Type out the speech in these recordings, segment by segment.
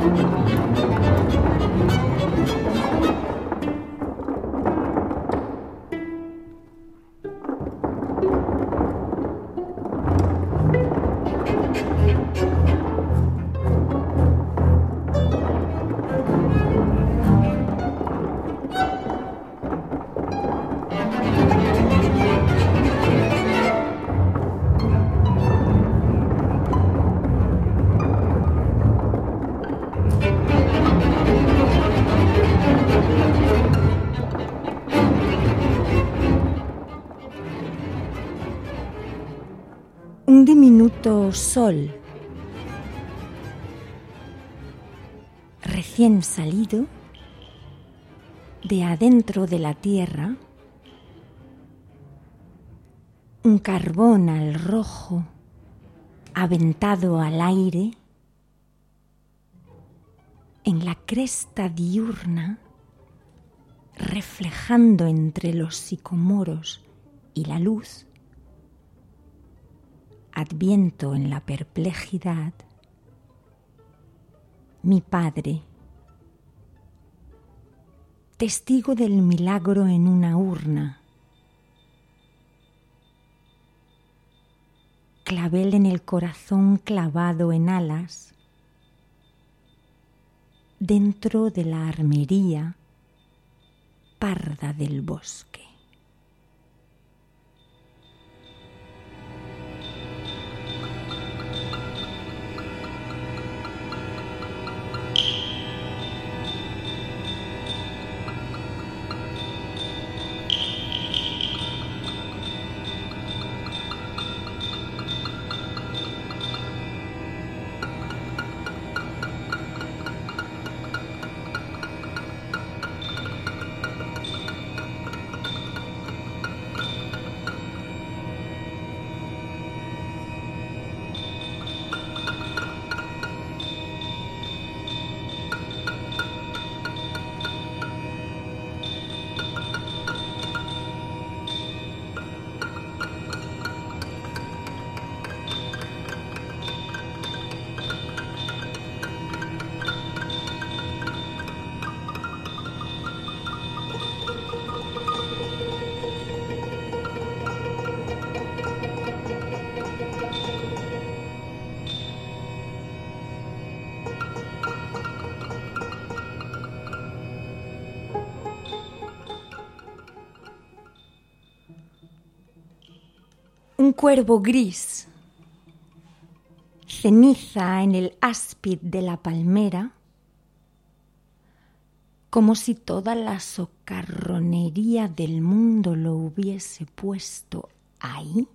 Un diminuto sol, recién salido de adentro de la tierra, un carbón al rojo aventado al aire, en la cresta diurna, reflejando entre los sicomoros y la luz, Adviento en la perplejidad, mi Padre, testigo del milagro en una urna, clavel en el corazón clavado en alas, dentro de la armería parda del bosque. Un cuervo gris, ceniza en el áspid de la palmera, como si toda la socarronería del mundo lo hubiese puesto ahí,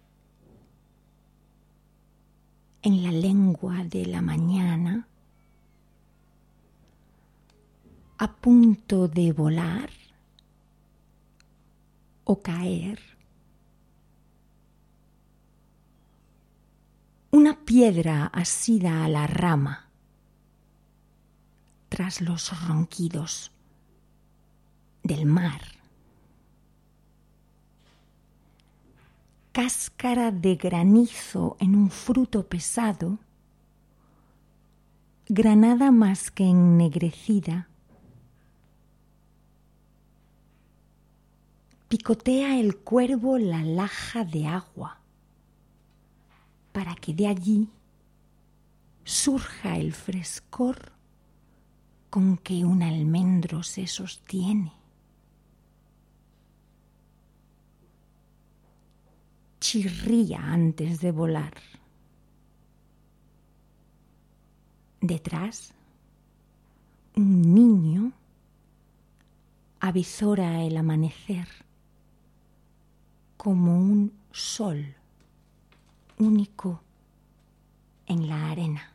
en la lengua de la mañana, a punto de volar o caer. Una piedra asida a la rama, tras los ronquidos del mar. Cáscara de granizo en un fruto pesado, granada más que ennegrecida. Picotea el cuervo la laja de agua, para que de allí surja el frescor con que un almendro se sostiene. Chirría antes de volar. Detrás, un niño avizora el amanecer como un sol único en la arena.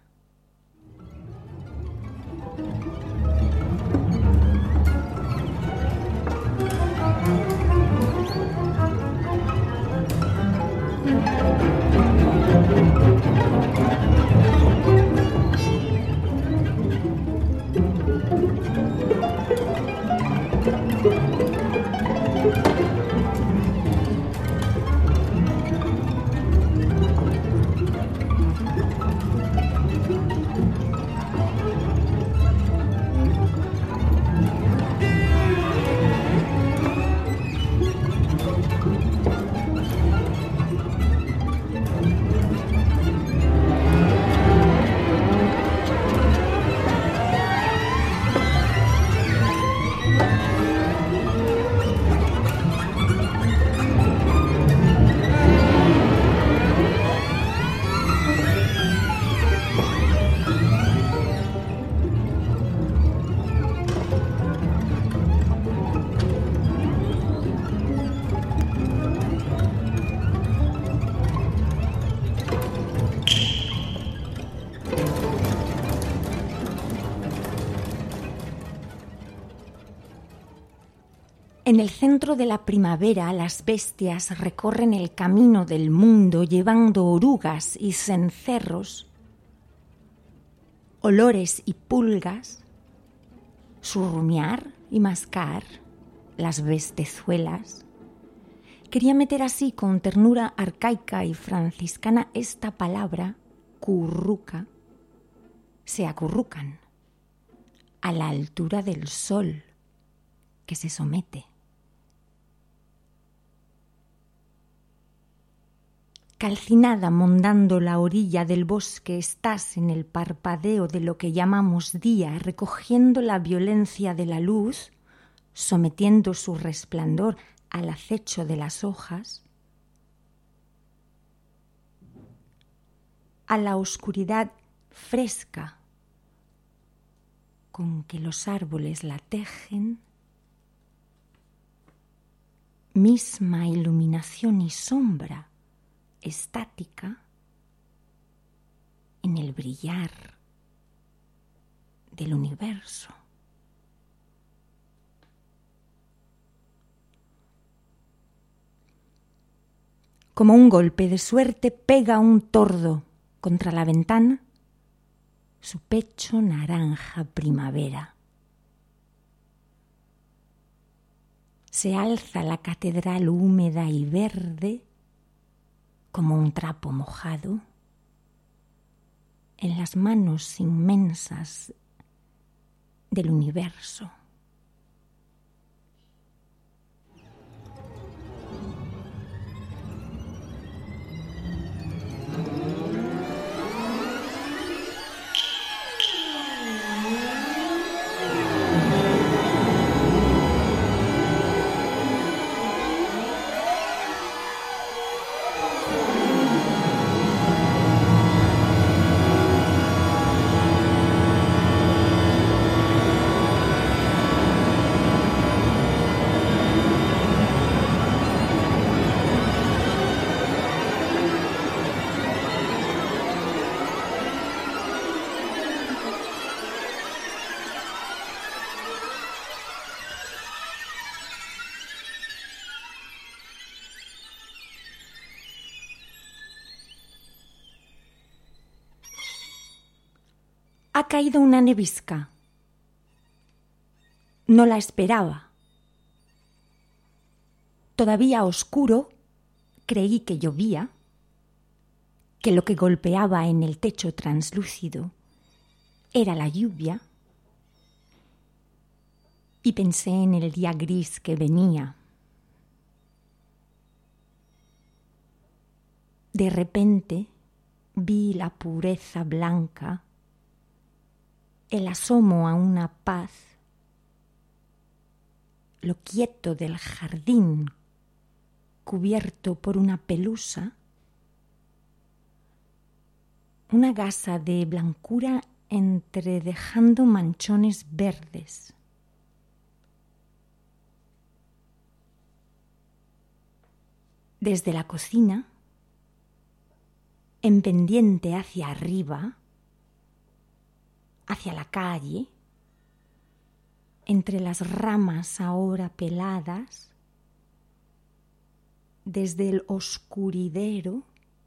En el centro de la primavera las bestias recorren el camino del mundo llevando orugas y cencerros, olores y pulgas, surrumiar y mascar las bestezuelas. Quería meter así con ternura arcaica y franciscana esta palabra, curruca. Se acurrucan a la altura del sol que se somete. Calcinada mondando la orilla del bosque, estás en el parpadeo de lo que llamamos día, recogiendo la violencia de la luz, sometiendo su resplandor al acecho de las hojas, a la oscuridad fresca con que los árboles la tejen, misma iluminación y sombra estática en el brillar del universo. Como un golpe de suerte pega un tordo contra la ventana, su pecho naranja primavera. Se alza la catedral húmeda y verde como un trapo mojado en las manos inmensas del universo. Ha caído una nevisca. No la esperaba. Todavía oscuro, creí que llovía, que lo que golpeaba en el techo translúcido era la lluvia, y pensé en el día gris que venía. De repente vi la pureza blanca, el asomo a una paz, lo quieto del jardín cubierto por una pelusa, una gasa de blancura entredejando manchones verdes. Desde la cocina, en pendiente hacia arriba, hacia la calle, entre las ramas ahora peladas, desde el oscuridero,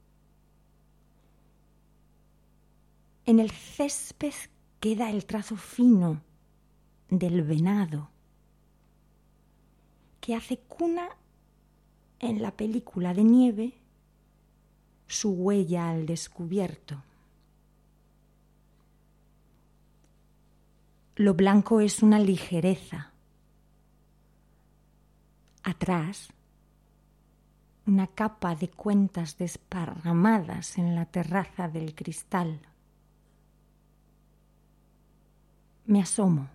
en el césped queda el trazo fino del venado que hace cuna en la película de nieve su huella al descubierto. Lo blanco es una ligereza. Atrás, una capa de cuentas desparramadas en la terraza del cristal. Me asomo.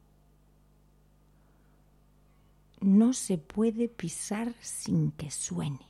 No se puede pisar sin que suene.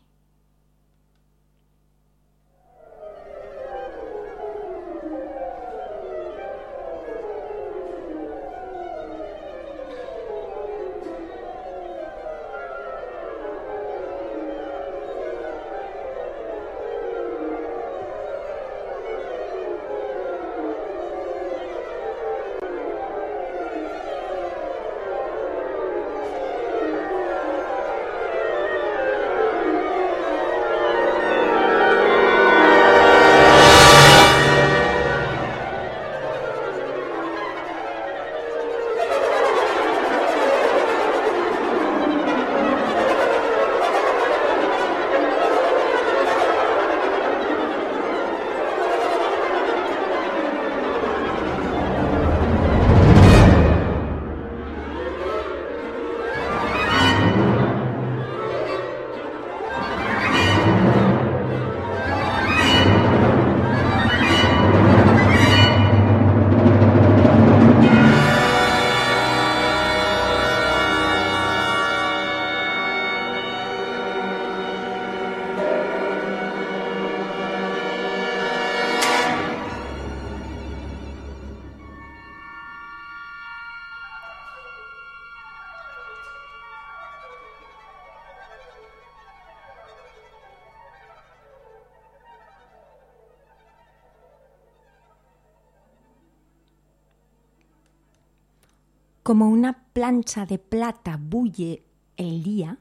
Como una plancha de plata bulle el día,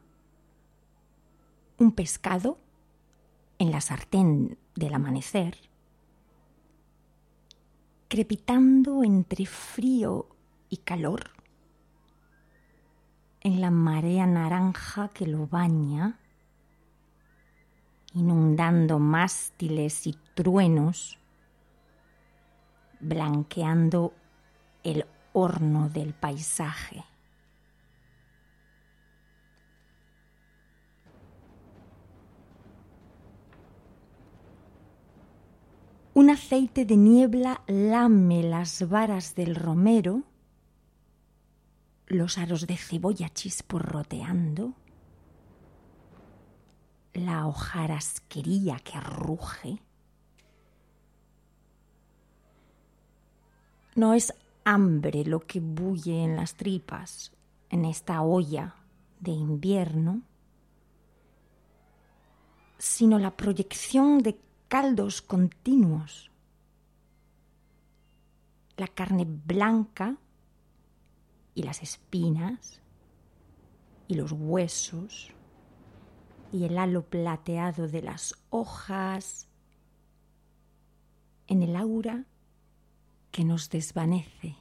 un pescado en la sartén del amanecer, crepitando entre frío y calor, en la marea naranja que lo baña, inundando mástiles y truenos, blanqueando el horno del paisaje. Un aceite de niebla lame las varas del romero, los aros de cebolla chisporroteando, la hojarasquería que ruge. No es hambre lo que bulle en las tripas, en esta olla de invierno, sino la proyección de caldos continuos, la carne blanca y las espinas y los huesos y el halo plateado de las hojas en el aura que nos desvanece.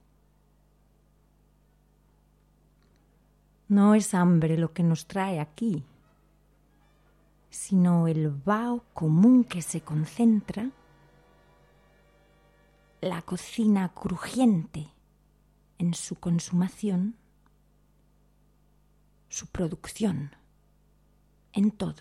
No es hambre lo que nos trae aquí, sino el vaho común que se concentra, la cocina crujiente en su consumación, su producción, en todo.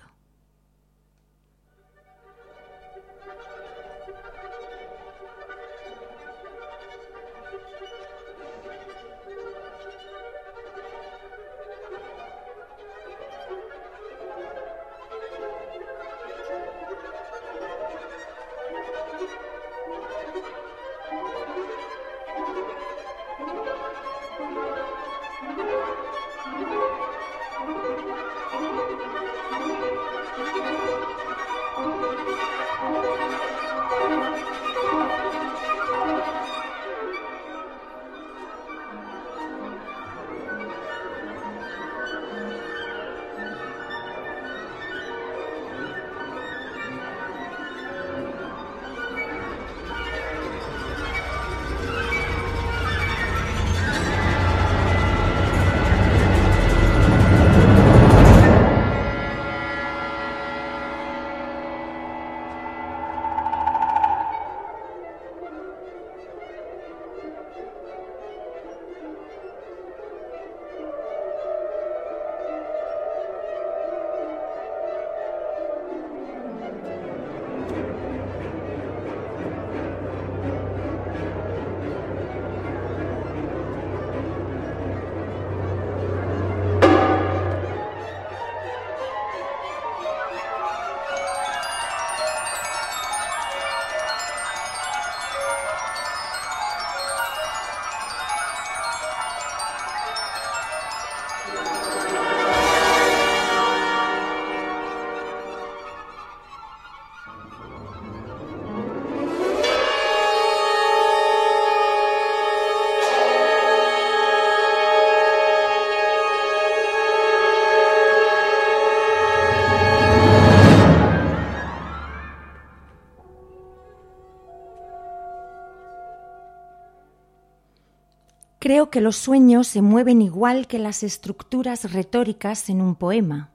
Creo que los sueños se mueven igual que las estructuras retóricas en un poema.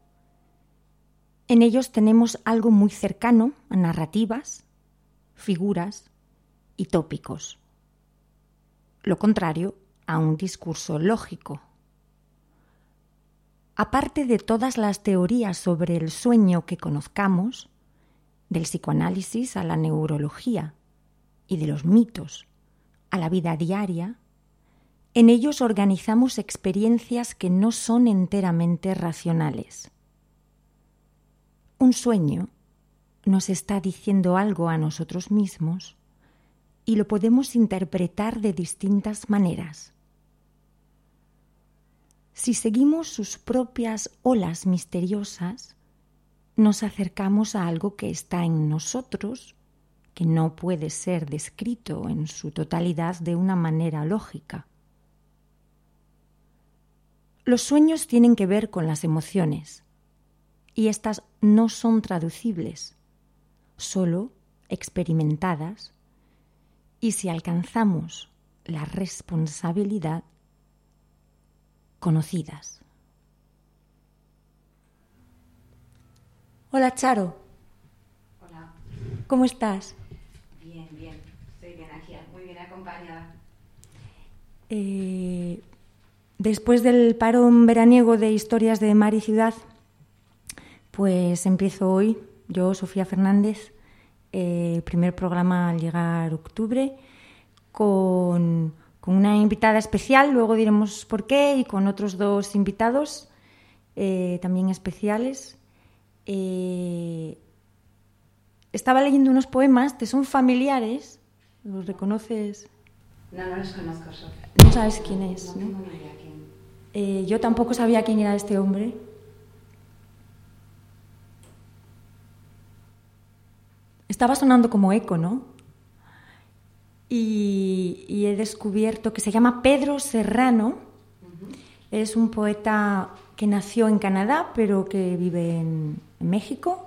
En ellos tenemos algo muy cercano a narrativas, figuras y tópicos. Lo contrario a un discurso lógico. Aparte de todas las teorías sobre el sueño que conozcamos, del psicoanálisis a la neurología y de los mitos a la vida diaria, en ellos organizamos experiencias que no son enteramente racionales. Un sueño nos está diciendo algo a nosotros mismos y lo podemos interpretar de distintas maneras. Si seguimos sus propias olas misteriosas, nos acercamos a algo que está en nosotros, que no puede ser descrito en su totalidad de una manera lógica. Los sueños tienen que ver con las emociones y estas no son traducibles, solo experimentadas, y si alcanzamos la responsabilidad, conocidas. Hola, Charo. Hola. ¿Cómo estás? Bien, bien. Estoy bien aquí, muy bien acompañada. Después del parón veraniego de Historias de Mar y Ciudad, pues empiezo hoy, yo, Sofía Fernández, primer programa al llegar octubre, con una invitada especial, luego diremos por qué, y con otros 2 invitados también especiales. Estaba leyendo unos poemas, ¿te son familiares? ¿Los reconoces? No los conozco, Sofía. No sabes quién es, No ¿no? tengo ni idea quién. Yo tampoco sabía quién era este hombre. Estaba sonando como eco, ¿no? Y he descubierto que se llama Pedro Serrano. Es un poeta que nació en Canadá, pero que vive en México.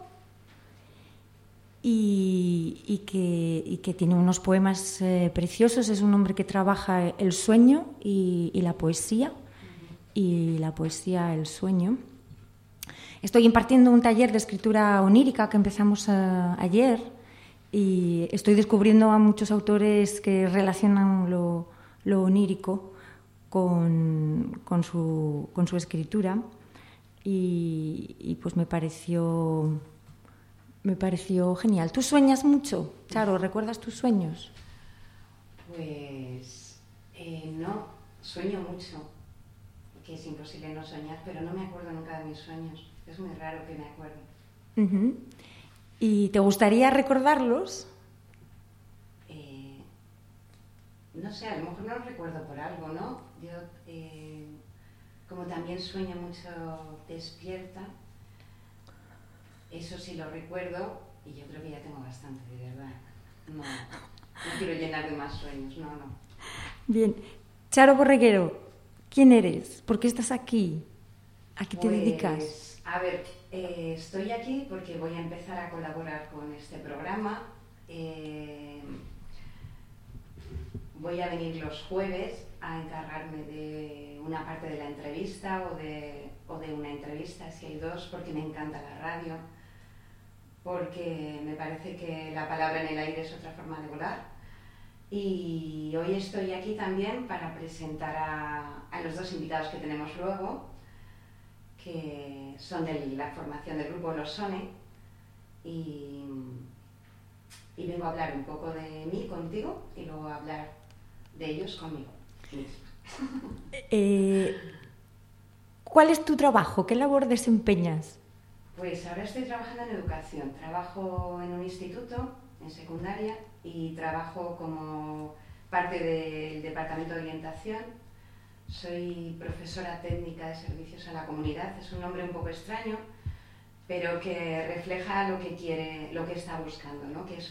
Y que tiene unos poemas preciosos. Es un hombre que trabaja el sueño y la poesía. Y la poesía, el sueño. Estoy impartiendo un taller de escritura onírica que empezamos ayer y estoy descubriendo a muchos autores que relacionan lo onírico con su escritura y pues me pareció genial. ¿Tú sueñas mucho, Charo? ¿Recuerdas tus sueños? Pues no, sueño mucho, que es imposible no soñar, pero no me acuerdo nunca de mis sueños. Es muy raro que me acuerde. Uh-huh. ¿Y te gustaría recordarlos? No sé, a lo mejor no los recuerdo por algo, ¿no? Yo, como también sueño mucho despierta, eso sí lo recuerdo y yo creo que ya tengo bastante, de verdad. No quiero llenar de más sueños, no. Bien. Charo Borreguero, ¿quién eres? ¿Por qué estás aquí? ¿A qué te dedicas? A ver, estoy aquí porque voy a empezar a colaborar con este programa. Voy a venir los jueves a encargarme de una parte de la entrevista o de una entrevista, si hay 2, porque me encanta la radio, porque me parece que la palabra en el aire es otra forma de volar. Y hoy estoy aquí también para presentar a los 2 invitados que tenemos luego, que son de la formación del grupo Los Sone, y vengo a hablar un poco de mí contigo y luego a hablar de ellos conmigo. ¿Cuál es tu trabajo? ¿Qué labor desempeñas? Pues ahora estoy trabajando en educación. Trabajo en un instituto, en secundaria, y trabajo como parte del departamento de orientación. Soy profesora técnica de servicios a la comunidad. Es un nombre un poco extraño, pero que refleja lo que está buscando, ¿no? Que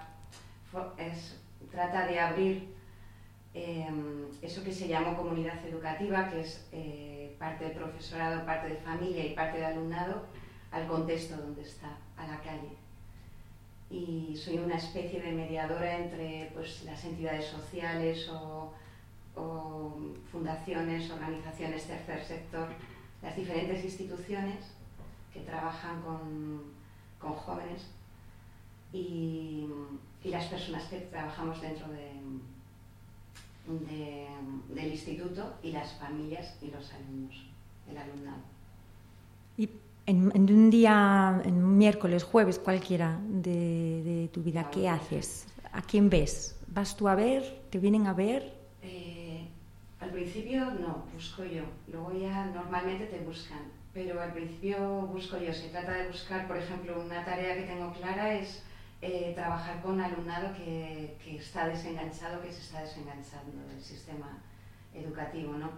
trata de abrir eso que se llamó comunidad educativa, que es parte del profesorado, parte de familia y parte de alumnado, al contexto donde está, a la calle. Y soy una especie de mediadora entre pues, las entidades sociales o fundaciones, organizaciones, tercer sector, las diferentes instituciones que trabajan con jóvenes y las personas que trabajamos dentro del instituto y las familias y los alumnos, el alumnado. Y en un día, en un miércoles, jueves, cualquiera de tu vida, ¿qué haces? ¿A quién ves? ¿Vas tú a ver? ¿Te vienen a ver? Al principio no, busco yo. Luego ya normalmente te buscan. Pero al principio busco yo. Se trata de buscar, por ejemplo, una tarea que tengo clara es trabajar con alumnado que está desenganchado, que se está desenganchando del sistema educativo, ¿no?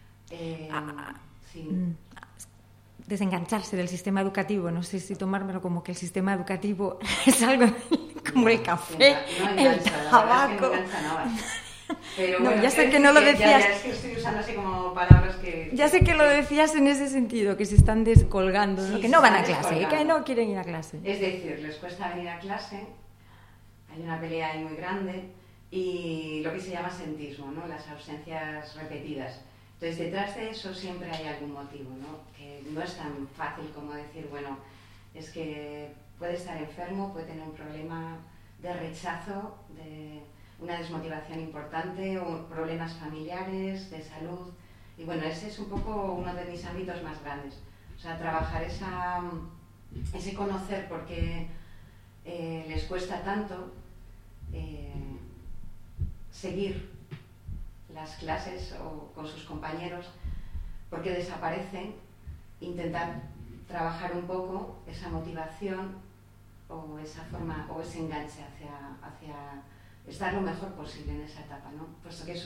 Sí. Desengancharse del sistema educativo, no sé si tomármelo como que el sistema educativo es algo como el café, el tabaco. Pero No, bueno, ya sé que no lo decías. Ya, es que estoy usando así como palabras que... Ya sé que lo decías en ese sentido, que se están descolgando, ¿no? Sí, Que se no van a están clase, descolgando. que no quieren ir a clase. Es decir, les cuesta venir a clase, hay una pelea ahí muy grande y lo que se llama sentismo, ¿no? Las ausencias repetidas. Entonces, detrás de eso siempre hay algún motivo, ¿no? Que no es tan fácil como decir, bueno, es que puede estar enfermo, puede tener un problema de rechazo, de una desmotivación importante o problemas familiares, de salud. Y bueno, ese es un poco uno de mis ámbitos más grandes. O sea, trabajar ese conocer por qué les cuesta tanto seguir las clases o con sus compañeros, porque desaparecen, intentar trabajar un poco esa motivación o esa forma o ese enganche hacia estar lo mejor posible en esa etapa, ¿no? Puesto que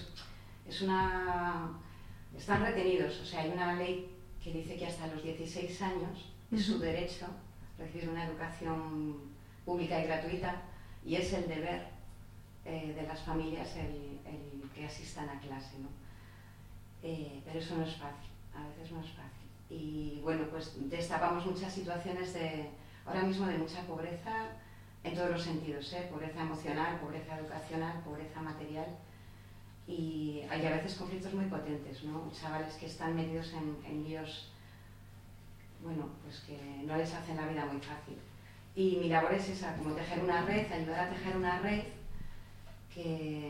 están retenidos, o sea, hay una ley que dice que hasta los 16 años es su derecho recibir una educación pública y gratuita, y es el deber de las familias el que asistan a clase, ¿no? Pero eso no es fácil, a veces no es fácil. Y bueno, pues destapamos muchas situaciones ahora mismo de mucha pobreza en todos los sentidos, pobreza emocional, pobreza educacional, pobreza material, y hay a veces conflictos muy potentes, ¿no? Chavales que están metidos en líos, bueno, pues que no les hacen la vida muy fácil. Y mi labor es esa, como tejer una red, ayudar a tejer una red que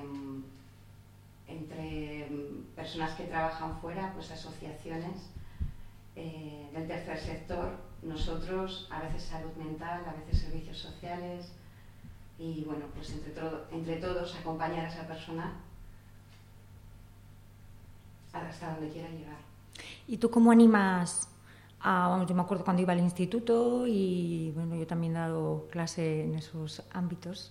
entre personas que trabajan fuera, pues asociaciones del tercer sector, nosotros, a veces salud mental, a veces servicios sociales, y bueno, pues entre todos acompañar a esa persona hasta donde quiera llegar. ¿Y tú cómo animas yo me acuerdo cuando iba al instituto y bueno, yo también he dado clase en esos ámbitos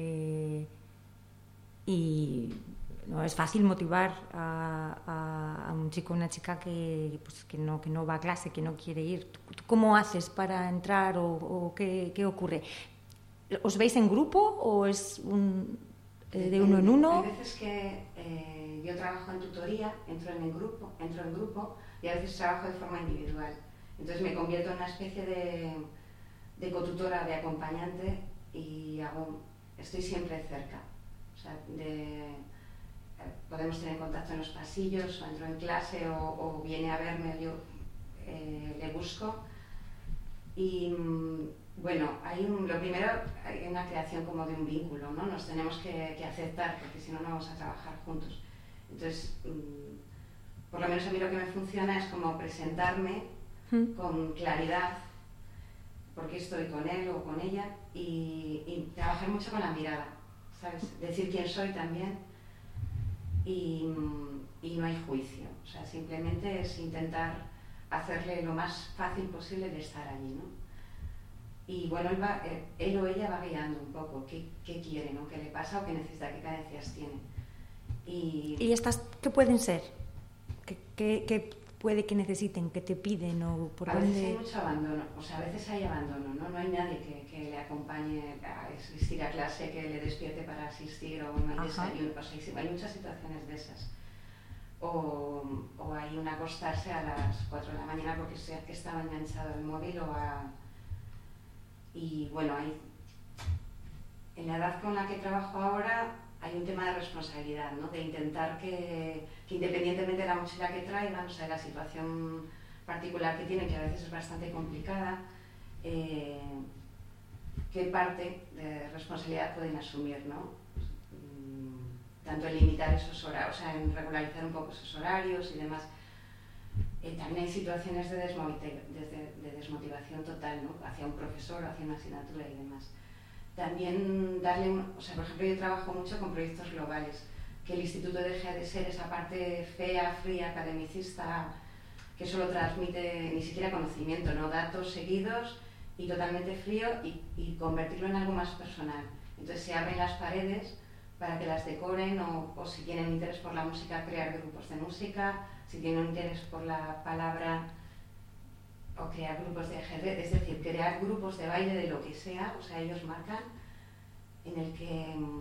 y no es fácil motivar a un chico o una chica que no va a clase, que no quiere ir. ¿Tú cómo haces para entrar o qué ocurre? ¿Os veis en grupo o es de uno en uno? Hay veces que yo trabajo en tutoría, entro en grupo y a veces trabajo de forma individual. Entonces me convierto en una especie de cotutora, de acompañante, y estoy siempre cerca. O sea, podemos tener contacto en los pasillos, o entro en clase o viene a verme, yo le busco. Y bueno, lo primero, hay una creación como de un vínculo, ¿no? Nos tenemos que aceptar, porque si no, no vamos a trabajar juntos. Entonces, por lo menos a mí lo que me funciona es como presentarme con claridad, porque estoy con él o con ella, y trabajar mucho con la mirada, ¿sabes? Decir quién soy también, y no hay juicio, o sea, simplemente es intentar hacerle lo más fácil posible de estar allí, ¿no? Y bueno, él o ella va guiando un poco qué quiere, ¿no? ¿Qué le pasa o qué necesita, qué carencias tiene? ¿Y estas qué pueden ser? ¿Qué puede que necesiten, que te piden o por a dónde? veces hay mucho abandono, o sea, a veces hay abandono, ¿no? No hay nadie que le acompañe a asistir a clase, que le despierte para asistir, o no hay desayuno, o sea, hay muchas situaciones de esas. O hay un acostarse a las 4 de la mañana porque que estaba enganchado al móvil y bueno, en la edad con la que trabajo ahora hay un tema de responsabilidad, ¿no? De intentar que independientemente de la mochila que traigan, o sea, de la situación particular que tienen, que a veces es bastante complicada, qué parte de responsabilidad pueden asumir, ¿no? Tanto en limitar esos horarios, o sea, en regularizar un poco esos horarios y demás. También hay situaciones de desmotivación total, ¿no? Hacia un profesor o hacia una asignatura y demás. También o sea, por ejemplo, yo trabajo mucho con proyectos globales, que el instituto deje de ser esa parte fea, fría, academicista, que solo transmite ni siquiera conocimiento, ¿no? Datos seguidos y totalmente frío, y convertirlo en algo más personal. Entonces se abren las paredes para que las decoren, o si tienen interés por la música, crear grupos de música, si tienen interés por la palabra, o crear grupos de ajedrez, es decir, crear grupos de baile de lo que sea, o sea, ellos marcan, en el que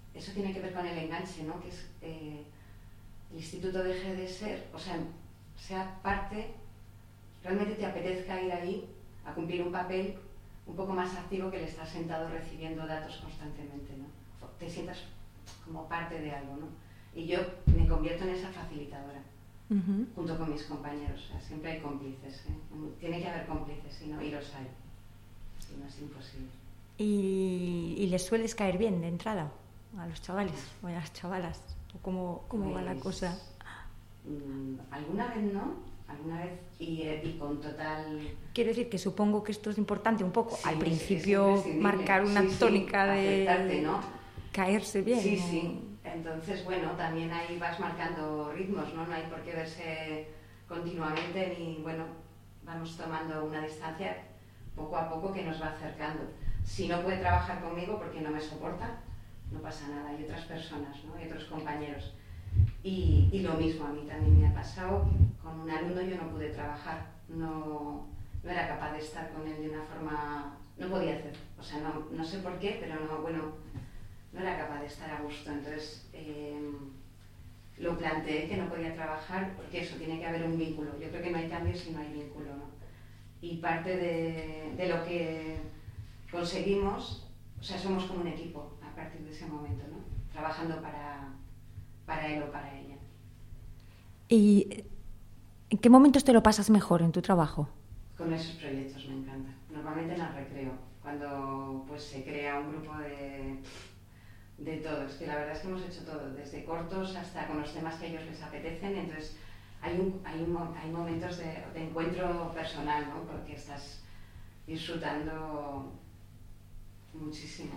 eso tiene que ver con el enganche, ¿no? Que es el instituto deje de ser, o sea parte, realmente te apetezca ir ahí a cumplir un papel un poco más activo que el estar sentado recibiendo datos constantemente, ¿no? Te sientas como parte de algo, ¿no? Y yo me convierto en esa facilitadora, junto con mis compañeros. O sea, siempre hay cómplices, ¿eh? Tiene que haber cómplices, si no, y los hay. Si no, es imposible. ¿Y les sueles caer bien de entrada a los chavales o a las chavalas? ¿O cómo va la cosa? Alguna vez no, alguna vez y con total... Quiero decir que supongo que esto es importante un poco, sí, al principio marcar una tónica de aceptarte, ¿no? Caerse bien. Sí, ¿no? sí. Entonces, bueno, también ahí vas marcando ritmos, ¿no? No hay por qué verse continuamente ni, bueno, vamos tomando una distancia poco a poco que nos va acercando. Si no puede trabajar conmigo porque no me soporta, no pasa nada. Hay otras personas, ¿no? Hay otros compañeros. Y lo mismo, a mí también me ha pasado. Con un alumno yo no pude trabajar, no era capaz de estar con él de una forma... No podía hacer, o sea, no sé por qué, pero no era capaz de estar a gusto. Entonces lo planteé que no podía trabajar porque eso, tiene que haber un vínculo. Yo creo que no hay cambio si no hay vínculo, ¿no? Y parte de lo que conseguimos, o sea, somos como un equipo a partir de ese momento, ¿no? Trabajando para él o para ella. ¿Y en qué momentos te lo pasas mejor en tu trabajo? Con esos proyectos me encanta. Normalmente en el recreo, cuando pues se crea un grupo de todo. Es que la verdad es que hemos hecho todo, desde cortos hasta con los temas que a ellos les apetecen. Entonces hay momentos de encuentro personal, ¿no? Porque estás disfrutando muchísimo.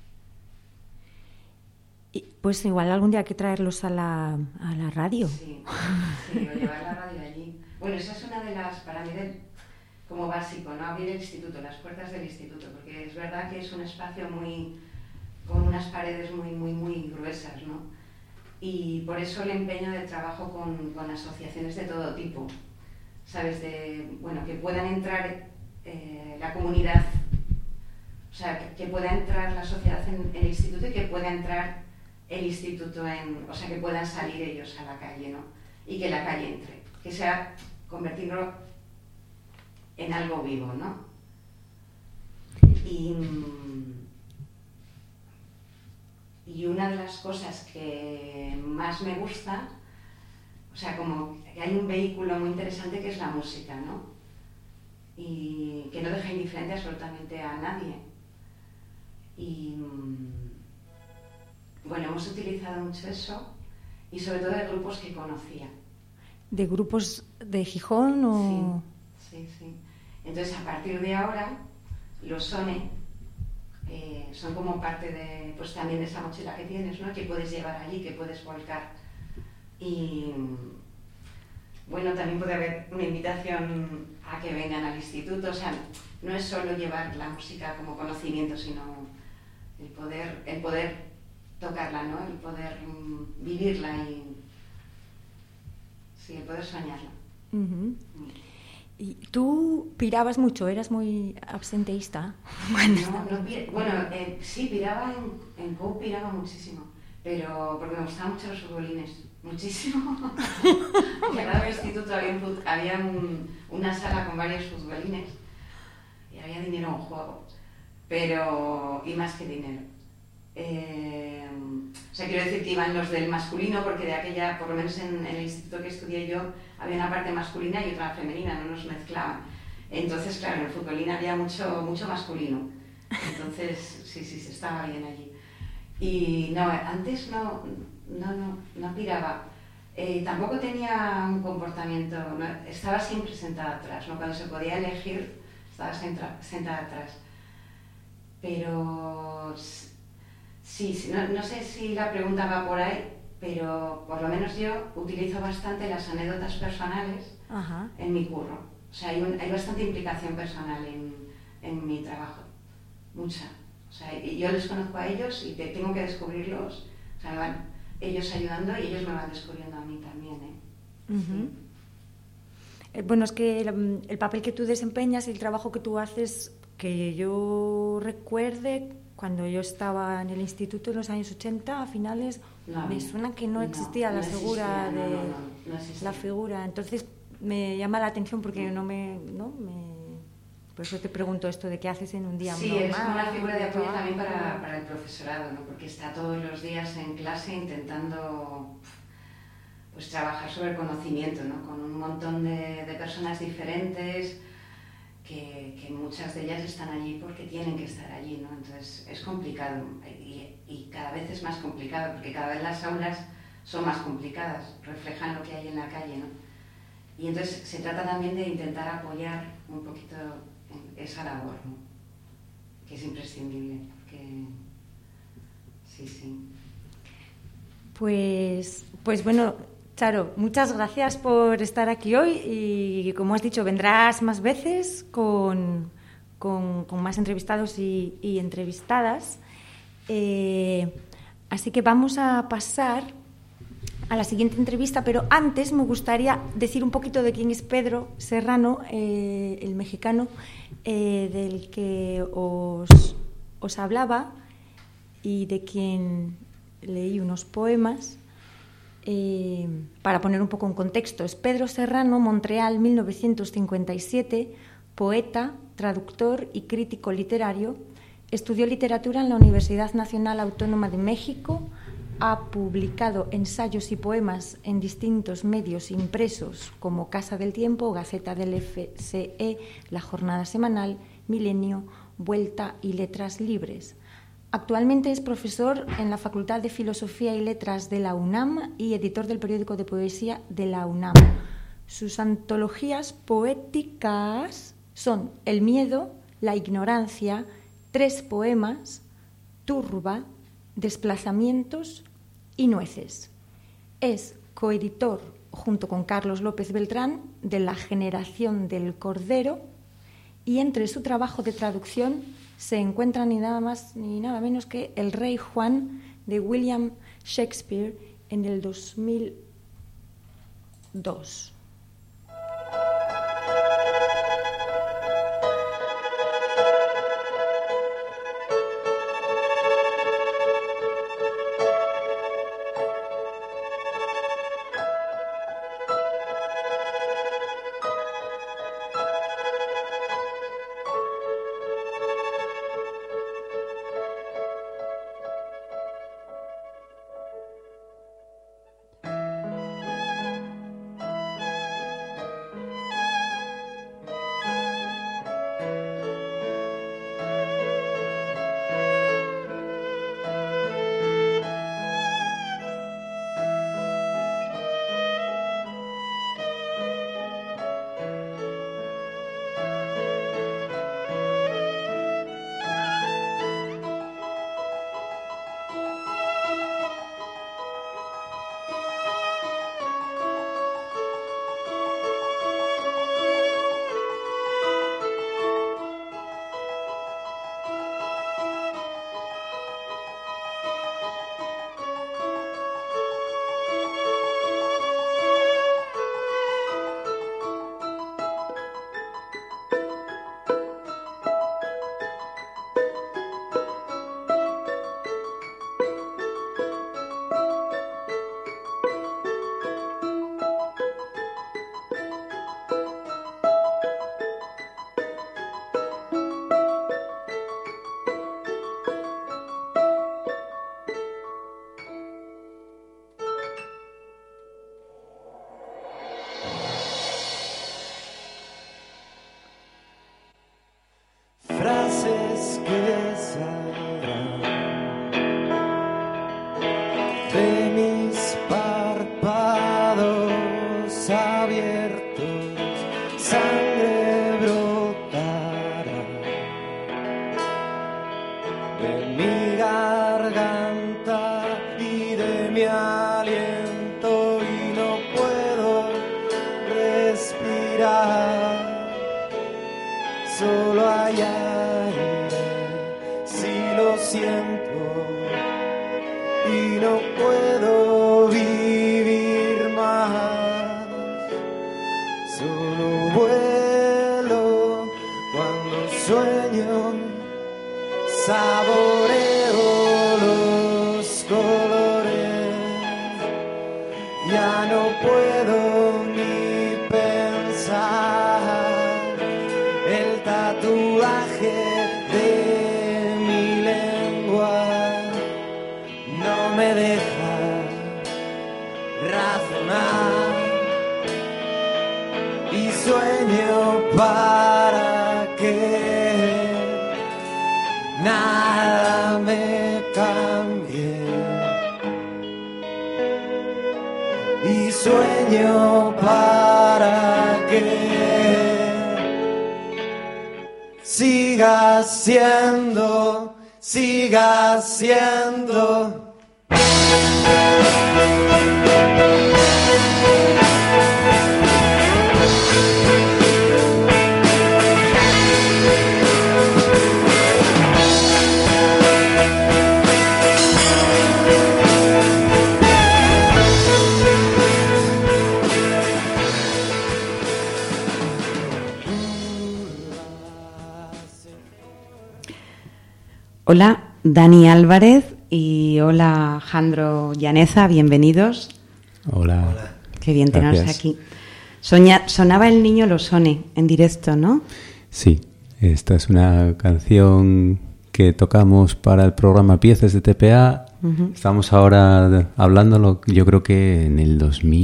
Y pues igual algún día hay que traerlos a la radio. Sí, o llevar la radio allí. Bueno, esa es una de las, para mí, como básico, ¿no? Abrir el instituto, las puertas del instituto, porque es verdad que es un espacio con unas paredes muy gruesas, ¿no? Y por eso el empeño del trabajo con asociaciones de todo tipo, ¿sabes? Que puedan entrar la comunidad, o sea, que pueda entrar la sociedad en el instituto y que pueda entrar el instituto o sea, que puedan salir ellos a la calle, ¿no? Y que la calle entre, que sea convertirlo en algo vivo, ¿no? Y una de las cosas que más me gusta, o sea, como que hay un vehículo muy interesante que es la música, ¿no? Y que no deja indiferente absolutamente a nadie. Y bueno, hemos utilizado mucho eso y sobre todo de grupos que conocía. ¿De grupos de Gijón o...? Sí. Entonces, a partir de ahora, los SONE son como parte pues también de esa mochila que tienes, ¿no? Que puedes llevar allí, que puedes volcar. Y bueno, también puede haber una invitación a que vengan al instituto. O sea, no es solo llevar la música como conocimiento, sino el poder tocarla, ¿no? El poder vivirla y el poder soñarla. Uh-huh. ¿Y tú pirabas mucho? ¿Eras muy absenteísta? Sí, piraba en COU, piraba muchísimo, pero porque me gustaban mucho los futbolines, muchísimo. Y al lado del instituto había una sala con varios futbolines y había dinero en juego, y más que dinero. O sea, quiero decir que iban los del masculino, porque de aquella, por lo menos en el instituto que estudié yo, había una parte masculina y otra femenina, no nos mezclaban. Entonces, claro, en el futbolín había mucho masculino. Entonces, sí, se estaba bien allí. Y no, antes no piraba. Tampoco tenía un comportamiento, estaba siempre sentada atrás, ¿no? Cuando se podía elegir, estaba sentada atrás. Pero sí, no sé si la pregunta va por ahí, pero por lo menos yo utilizo bastante las anécdotas personales. Ajá. En mi curro. O sea, hay bastante implicación personal en mi trabajo, mucha. O sea, yo les conozco a ellos y tengo que descubrirlos. O sea, me van ellos ayudando y ellos me van descubriendo a mí también, ¿eh? Uh-huh. Sí. Bueno, es que el papel que tú desempeñas y el trabajo que tú haces, que yo recuerde, cuando yo estaba en el instituto en los años 80, a finales, me suena que no existía la figura no existía. La figura. Entonces me llama la atención porque por eso te pregunto esto de qué haces en un día normal. Sí, es como una figura de apoyo también para el profesorado, ¿no? Porque está todos los días en clase intentando pues trabajar sobre el conocimiento, ¿no? Con un montón de personas diferentes que muchas de ellas están allí porque tienen que estar allí, ¿no? Entonces es complicado y cada vez es más complicado porque cada vez las aulas son más complicadas, reflejan lo que hay en la calle, ¿no? Y entonces se trata también de intentar apoyar un poquito esa labor, ¿no? Que es imprescindible, porque sí. Pues bueno, Charo, muchas gracias por estar aquí hoy y, como has dicho, vendrás más veces con más entrevistados y entrevistadas. Así que vamos a pasar a la siguiente entrevista, pero antes me gustaría decir un poquito de quién es Pedro Serrano, el mexicano del que os hablaba y de quien leí unos poemas. Para poner un poco en contexto, es Pedro Serrano, Montreal, 1957, poeta, traductor y crítico literario. Estudió literatura en la Universidad Nacional Autónoma de México, ha publicado ensayos y poemas en distintos medios impresos como Casa del Tiempo, Gaceta del FCE, La Jornada Semanal, Milenio, Vuelta y Letras Libres. Actualmente es profesor en la Facultad de Filosofía y Letras de la UNAM y editor del periódico de poesía de la UNAM. Sus antologías poéticas son El miedo, La ignorancia, 3 poemas, Turba, Desplazamientos y Nueces. Es coeditor, junto con Carlos López Beltrán, de La generación del Cordero, y entre su trabajo de traducción se encuentra ni nada más ni nada menos que El Rey Juan de William Shakespeare en el 2002. Ya no puedo ni pensar. El tatuaje de mi lengua no me deja razonar. Y sueño para que nada me cambie. Y sueño para que siga siendo. Hola, Dani Álvarez y hola, Jandro Llaneza, bienvenidos. Hola. Qué bien teneros Gracias. aquí. Sonaba El Niño Losone en directo, ¿no? Sí, esta es una canción que tocamos para el programa Piezas de TPA. Estamos ahora hablándolo, yo creo que en el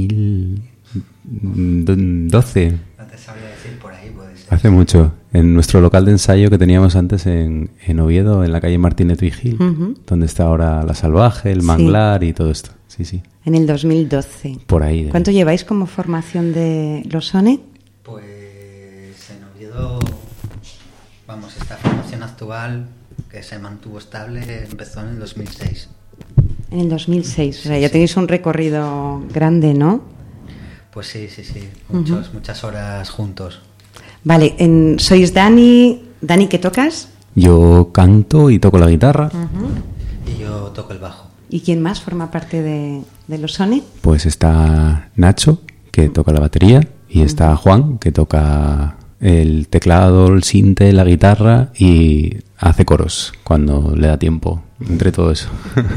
2012. No te sabría decir, por ahí puede ser. Hace mucho. En nuestro local de ensayo que teníamos antes en Oviedo, en la calle Martineto y Gil, donde está ahora La Salvaje, el Manglar y todo esto. Sí, sí. En el 2012. Por ahí. ¿Cuánto lleváis como formación de Losone? Pues en Oviedo, vamos, esta formación actual que se mantuvo estable empezó en el 2006. En el 2006. O sea, ya tenéis un recorrido grande, ¿no? Pues sí. Muchas horas juntos. Vale, sois Dani. ¿Dani, qué tocas? Yo canto y toco la guitarra. Y yo toco el bajo. ¿Y quién más forma parte de Losone? Pues está Nacho, que toca la batería, y está Juan, que toca el teclado, el sinte, la guitarra y hace coros cuando le da tiempo, entre todo eso.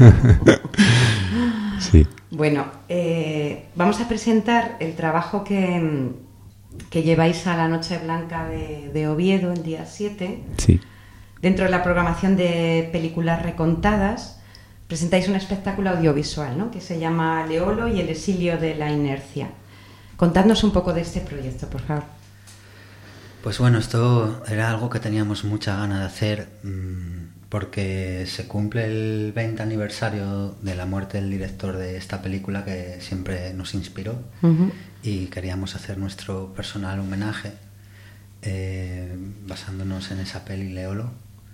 Sí. Bueno, vamos a presentar el trabajo que lleváis a la Noche Blanca de Oviedo el día 7. Sí. Dentro de la programación de películas recontadas, presentáis un espectáculo audiovisual, ¿no?, que se llama Leolo y el exilio de la inercia. Contadnos un poco de este proyecto, por favor. Pues bueno, esto era algo que teníamos mucha gana de hacer porque se cumple el 20 aniversario de la muerte del director de esta película que siempre nos inspiró. Y queríamos hacer nuestro personal homenaje basándonos en esa peli Leolo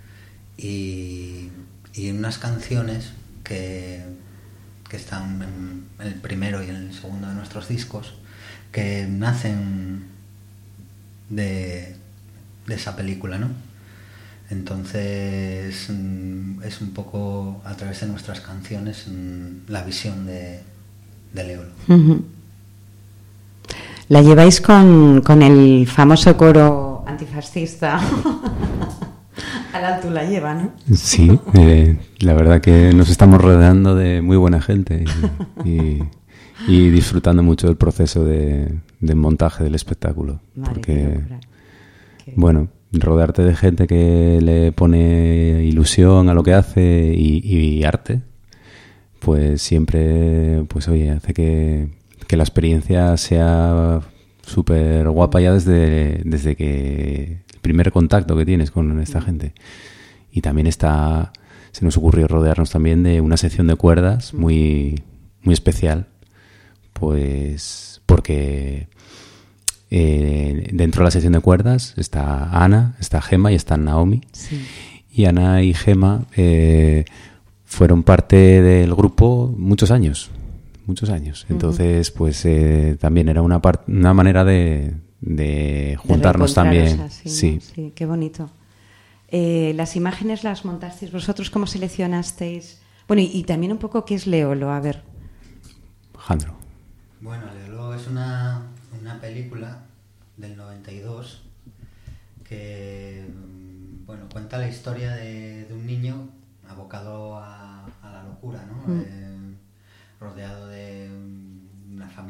y unas canciones que están en el primero y en el segundo de nuestros discos que nacen de esa película, ¿no? Entonces es un poco a través de nuestras canciones la visión de Leolo. La lleváis con el famoso coro antifascista. Al alto la lleva, ¿no? Sí, la verdad que nos estamos rodeando de muy buena gente y disfrutando mucho del proceso de montaje del espectáculo. Vale, porque, bueno, rodearte de gente que le pone ilusión a lo que hace y arte, pues siempre, pues oye, hace que la experiencia sea súper guapa ya desde que el primer contacto que tienes con esta gente. Y también se nos ocurrió rodearnos también de una sección de cuerdas muy, muy especial, pues porque dentro de la sección de cuerdas está Ana, está Gema y está Naomi. Sí. Y Ana y Gema fueron parte del grupo muchos años. Entonces, pues también era una manera de juntarnos también. Así, sí. ¿no? Sí, qué bonito. Las imágenes las montasteis vosotros, ¿cómo seleccionasteis? Bueno, y también un poco qué es Leolo, a ver. Jandro. Bueno, Leolo es una película del 92 que cuenta la historia de un niño abocado a la locura, ¿no? Rodeado de una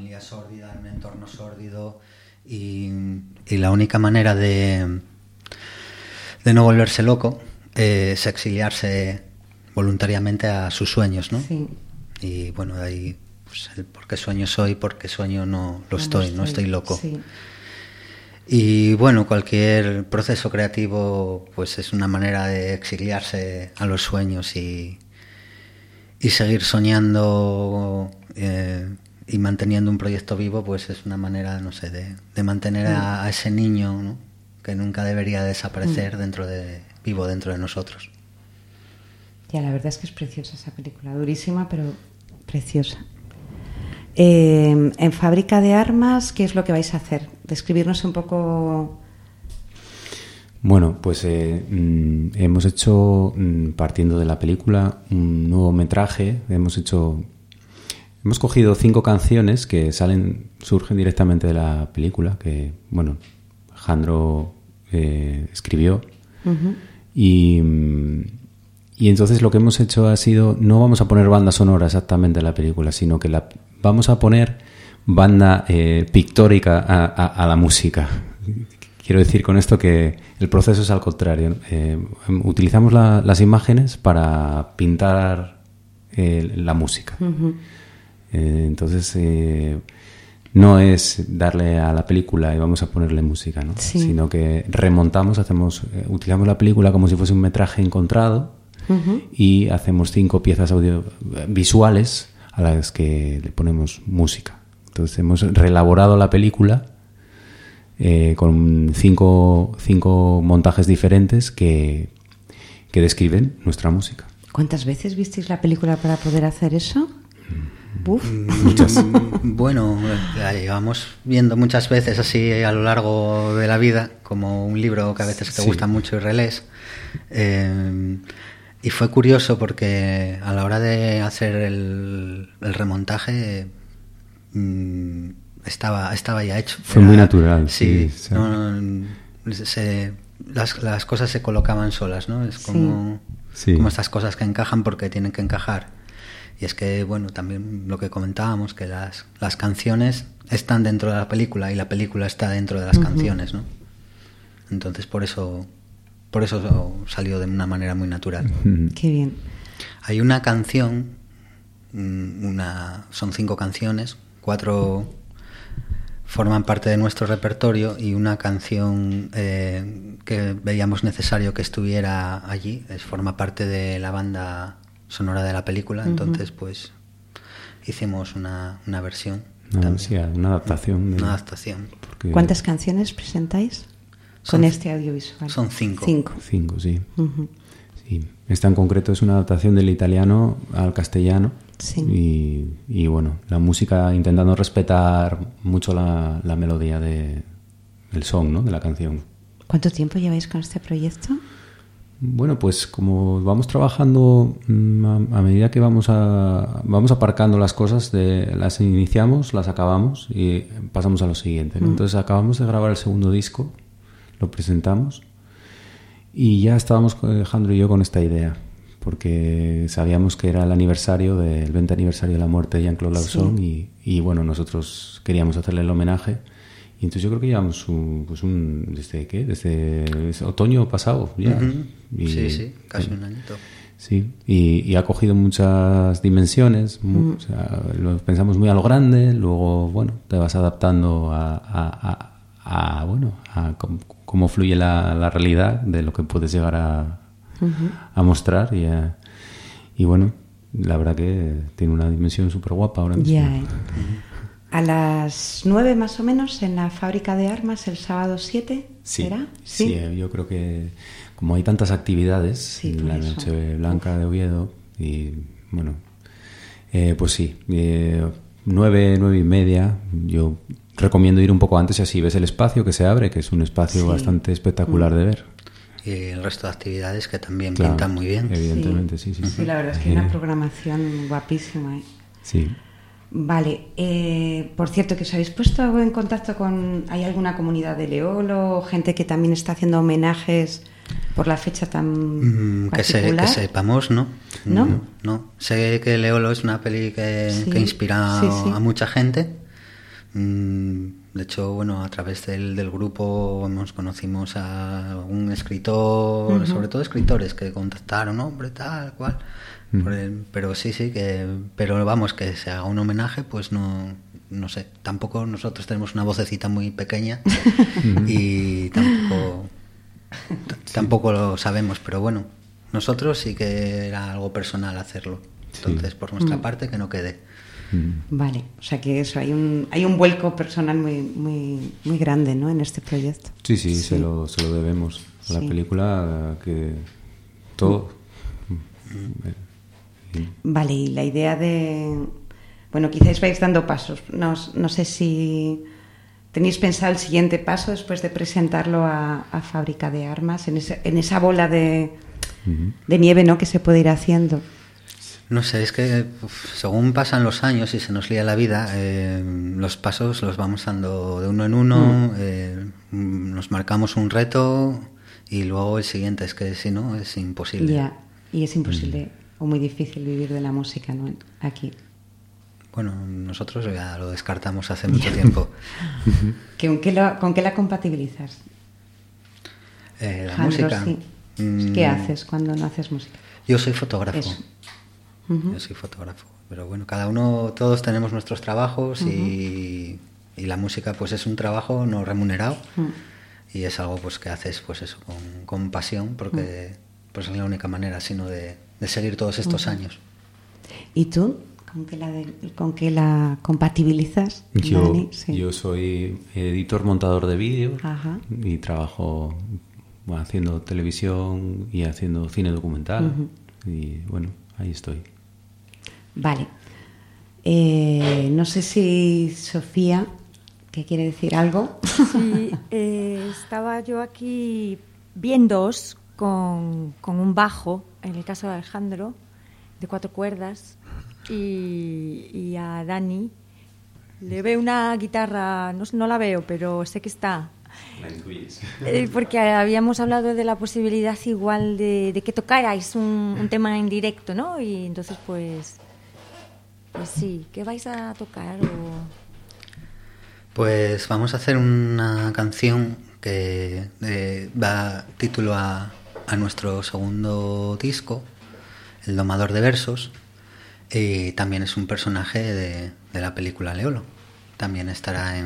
familia sórdida, en un entorno sórdido, y la única manera de no volverse loco es exiliarse voluntariamente a sus sueños, ¿no? Sí. Y bueno, de ahí pues, el por qué sueño soy, por qué sueño no estoy loco. Sí. Y bueno, cualquier proceso creativo pues es una manera de exiliarse a los sueños y seguir soñando y manteniendo un proyecto vivo, pues es una manera, no sé, de mantener a ese niño, ¿no? Que nunca debería desaparecer vivo dentro de nosotros. Ya, la verdad es que es preciosa esa película, durísima, pero preciosa. En Fábrica de Armas, ¿qué es lo que vais a hacer? Describirnos un poco. Bueno, pues hemos hecho, partiendo de la película, un nuevo metraje. Hemos cogido 5 canciones que surgen directamente de la película, que, bueno, Jandro escribió. Uh-huh. Y entonces lo que hemos hecho ha sido, no vamos a poner banda sonora exactamente de la película, sino que vamos a poner banda pictórica a la música. Quiero decir con esto que el proceso es al contrario. Utilizamos las imágenes para pintar la música. Uh-huh. Entonces, no es darle a la película y vamos a ponerle música, ¿no? Sí. Sino que remontamos, utilizamos la película como si fuese un metraje encontrado. Uh-huh. Y hacemos 5 piezas audiovisuales a las que le ponemos música. Entonces hemos reelaborado la película con 5 montajes diferentes que describen nuestra música. ¿Cuántas veces visteis la película para poder hacer eso? Uf. Muchas. Bueno, la llevamos viendo muchas veces así a lo largo de la vida, como un libro que a veces te gusta mucho y relees. Y fue curioso porque a la hora de hacer el remontaje estaba ya hecho. Fue muy natural. Sí, las cosas se colocaban solas, ¿no? Es como estas cosas que encajan porque tienen que encajar. Y es que, bueno, también lo que comentábamos, que las canciones están dentro de la película y la película está dentro de las canciones, ¿no? Entonces por eso salió de una manera muy natural. Qué bien. Hay una canción, son 5 canciones, 4 forman parte de nuestro repertorio y una canción que veíamos necesario que estuviera allí, forma parte de la banda sonora de la película. Uh-huh. Entonces pues hicimos una versión. Una adaptación. Una adaptación. ¿Cuántas canciones presentáis? Con este audiovisual. Son 5. 5, sí. Uh-huh. Sí. Esta en concreto es una adaptación del italiano al castellano. Sí. Y bueno, la música intentando respetar mucho la melodía del son, ¿no? De la canción. ¿Cuánto tiempo lleváis con este proyecto? Bueno, pues como vamos trabajando a medida que vamos aparcando las cosas, las iniciamos, las acabamos y pasamos a lo siguiente, ¿no? Entonces acabamos de grabar el segundo disco, lo presentamos y ya estábamos Alejandro y yo con esta idea porque sabíamos que era el 20 aniversario de la muerte de Jean-Claude Lauzon. Sí. Y bueno, nosotros queríamos hacerle el homenaje y entonces yo creo que llevamos desde otoño pasado ya. Uh-huh. Sí, casi un añito. Sí, y ha cogido muchas dimensiones, o sea, lo pensamos muy a lo grande, luego bueno, te vas adaptando a cómo fluye la realidad de lo que puedes llegar a mostrar y bueno, la verdad que tiene una dimensión súper guapa ahora mismo. Yeah. A las 9 más o menos en la Fábrica de Armas el sábado 7, ¿será? Sí, yo creo que como hay tantas actividades, la Noche Blanca de Oviedo y bueno, pues sí, 9:30, yo recomiendo ir un poco antes y así ves el espacio que se abre, que es un espacio bastante espectacular de ver. Y el resto de actividades que también pintan muy bien. Evidentemente, sí. Sí, la verdad es que hay una programación guapísima. Sí. Vale, por cierto, que os habéis puesto en contacto con... ¿Hay alguna comunidad de Leolo? ¿Gente que también está haciendo homenajes por la fecha tan particular? Que sepamos, ¿no? ¿No? No. Sé que Leolo es una peli que inspira a mucha gente, De hecho, bueno, a través del grupo conocimos a algún escritor, sobre todo escritores que contactaron, hombre, tal cual. Pero sí, pero vamos, que se haga un homenaje, pues no sé, tampoco nosotros tenemos una vocecita muy pequeña y tampoco lo sabemos, pero bueno, nosotros sí que era algo personal hacerlo. Entonces, por nuestra parte, que no quede. Vale, o sea que eso, hay un vuelco personal muy grande, ¿no?, en este proyecto. Sí, se lo debemos a la película, que todo. Vale, y la idea de... Bueno, quizás vais dando pasos. No sé si tenéis pensado el siguiente paso después de presentarlo a Fábrica de Armas, en esa bola de nieve, ¿no?, que se puede ir haciendo. No sé, es que según pasan los años y se nos lía la vida, los pasos los vamos dando de uno en uno, nos marcamos un reto y luego el siguiente, es que si no es imposible. Ya, y es imposible o muy difícil vivir de la música, ¿no?, aquí. Bueno, nosotros ya lo descartamos hace mucho tiempo. ¿Con qué la compatibilizas? La Jandro, música. Sí. ¿Qué haces cuando no haces música? Yo soy fotógrafo. Eso. Yo soy fotógrafo, pero bueno, todos tenemos nuestros trabajos y la música pues es un trabajo no remunerado y es algo pues que haces pues eso con pasión, porque pues es la única manera sino de seguir todos estos años. ¿Y tú? ¿Con qué la compatibilizas, Dani? Sí. Yo soy editor montador de vídeos y trabajo haciendo televisión y haciendo cine documental y bueno, ahí estoy. Vale. No sé si Sofía, ¿qué quiere decir algo? Sí, estaba yo aquí viéndoos con un bajo, en el caso de Alejandro, de 4 cuerdas, y a Dani le veo una guitarra, no la veo, pero sé que está. La intuyes. Porque habíamos hablado de la posibilidad igual de que tocarais un tema en directo, ¿no? Y entonces pues sí, ¿qué vais a tocar? Pues vamos a hacer una canción que da título a nuestro segundo disco, El Domador de Versos, y también es un personaje de la película Leolo. También estará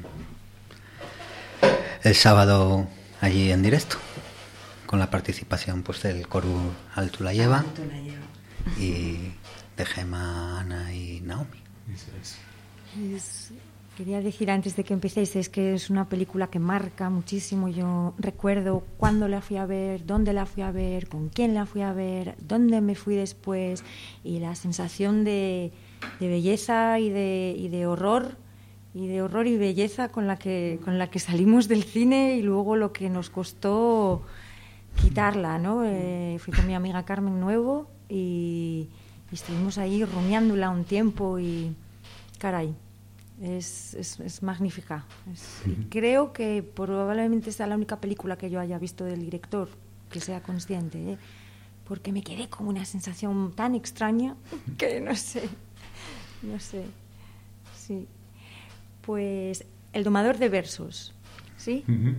el sábado allí en directo, con la participación pues del coro Altu la lleva y de Gemma, Ana y Naomi. Eso es. Quería decir antes de que empecéis, es que es una película que marca muchísimo. Yo recuerdo cuándo la fui a ver, dónde la fui a ver, con quién la fui a ver, dónde me fui después, y la sensación de belleza y de horror y belleza con la que salimos del cine, y luego lo que nos costó quitarla, ¿no? Fui con mi amiga Carmen Nuevo y estuvimos ahí rumiándola un tiempo y caray, es magnífica. Creo que probablemente sea la única película que yo haya visto del director que sea consciente, porque me quedé con una sensación tan extraña que no sé, sí. Pues El Domador de Versos, ¿sí?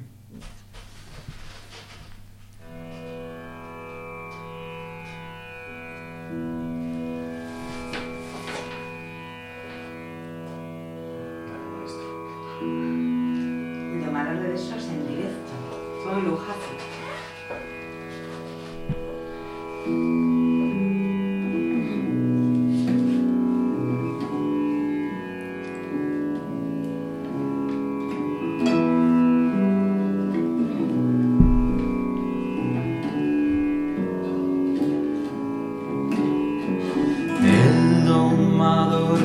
El Domador de Versos en directo. Todo un lujazo. El domador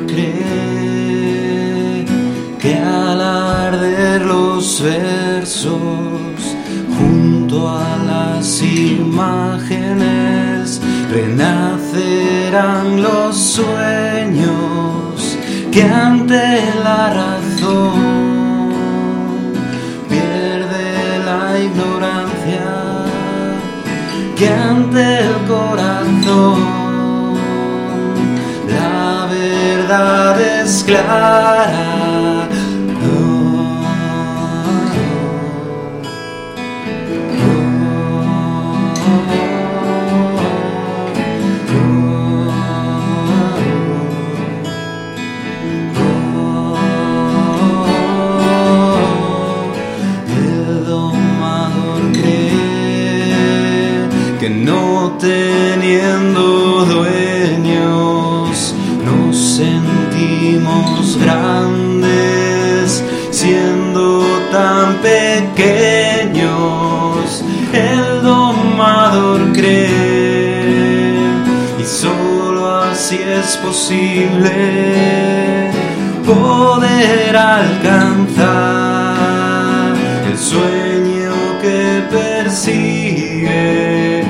cree que al arder los versos junto a las imágenes renacerán los sueños que ante la razón pierde la ignorancia, que ante el corazón la verdad es clara, posible poder alcanzar el sueño que persigue.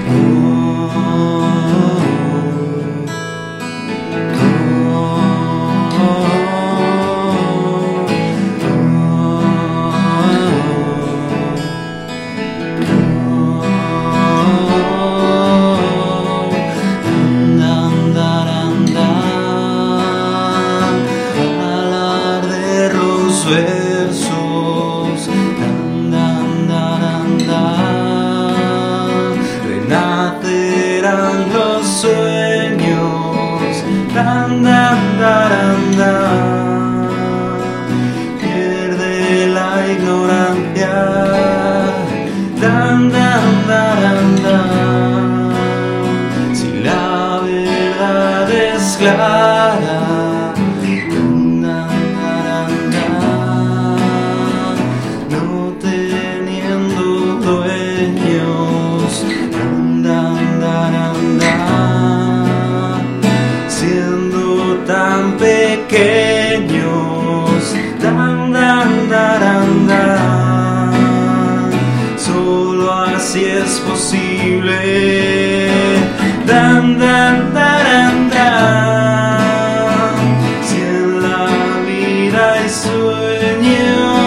Pierde la ignorancia, si la verdad es clara, no teniendo dueños, siendo tan pequeños, solo así es posible. Si en la vida hay sueños,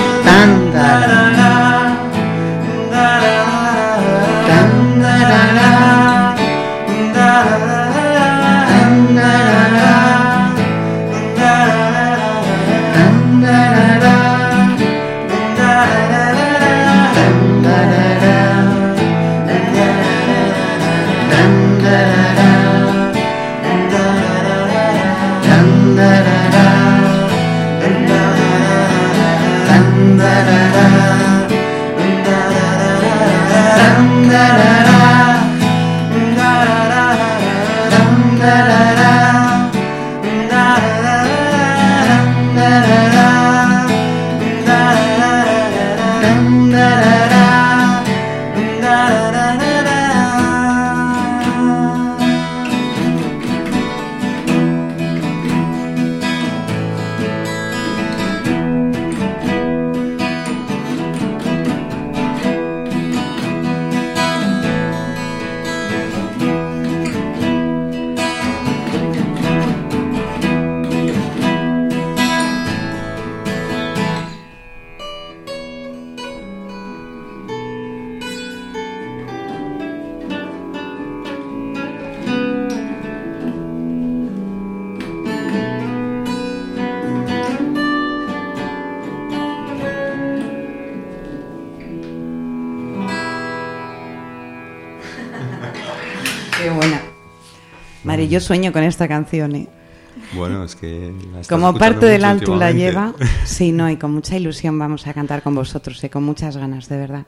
Qué buena. Mari, yo sueño con esta canción, ¿eh? Bueno, es que como parte del Altu la lleva, sí, no, y con mucha ilusión vamos a cantar con vosotros, con muchas ganas, de verdad.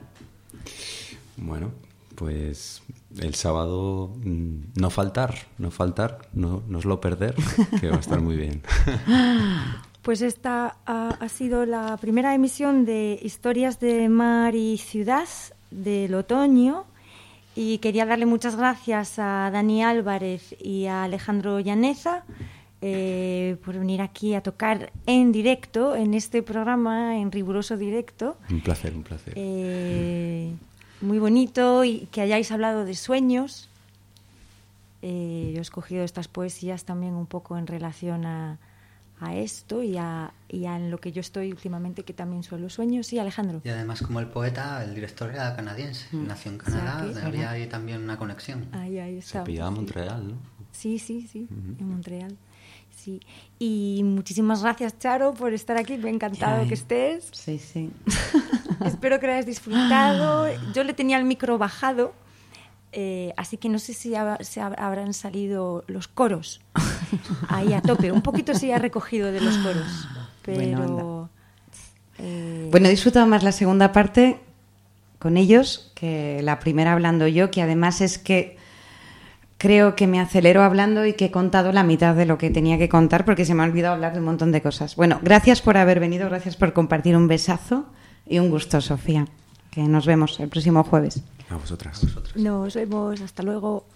Bueno, pues el sábado no faltar, no lo perder, que va a estar muy bien. Pues esta ha sido la primera emisión de Historias de Mar y Ciudad del otoño, y quería darle muchas gracias a Dani Álvarez y a Alejandro Llaneza por venir aquí a tocar en directo, en este programa, en riguroso directo. Un placer. Muy bonito, y que hayáis hablado de sueños. Yo he escogido estas poesías también un poco en relación a esto y a lo que yo estoy últimamente, que también suelo sueños. Sí, Alejandro. Y además, como el poeta, el director era canadiense, nació en Canadá, o sea, habría ahí también una conexión. Ahí está. Se pillaba en Montreal, ¿no? Sí, en Montreal. Sí. Y muchísimas gracias, Charo, por estar aquí. Me ha encantado que estés. Sí. Espero que lo hayas disfrutado. Yo le tenía el micro bajado, así que no sé si habrán salido los coros ahí a tope. Un poquito sí ha recogido de los coros, pero... Bueno, he disfrutado más la segunda parte con ellos que la primera hablando yo, que además es que creo que me acelero hablando y que he contado la mitad de lo que tenía que contar porque se me ha olvidado hablar de un montón de cosas. Bueno, gracias por haber venido, gracias por compartir. Un besazo y un gusto, Sofía. Que nos vemos el próximo jueves. A vosotras. Nos vemos, hasta luego.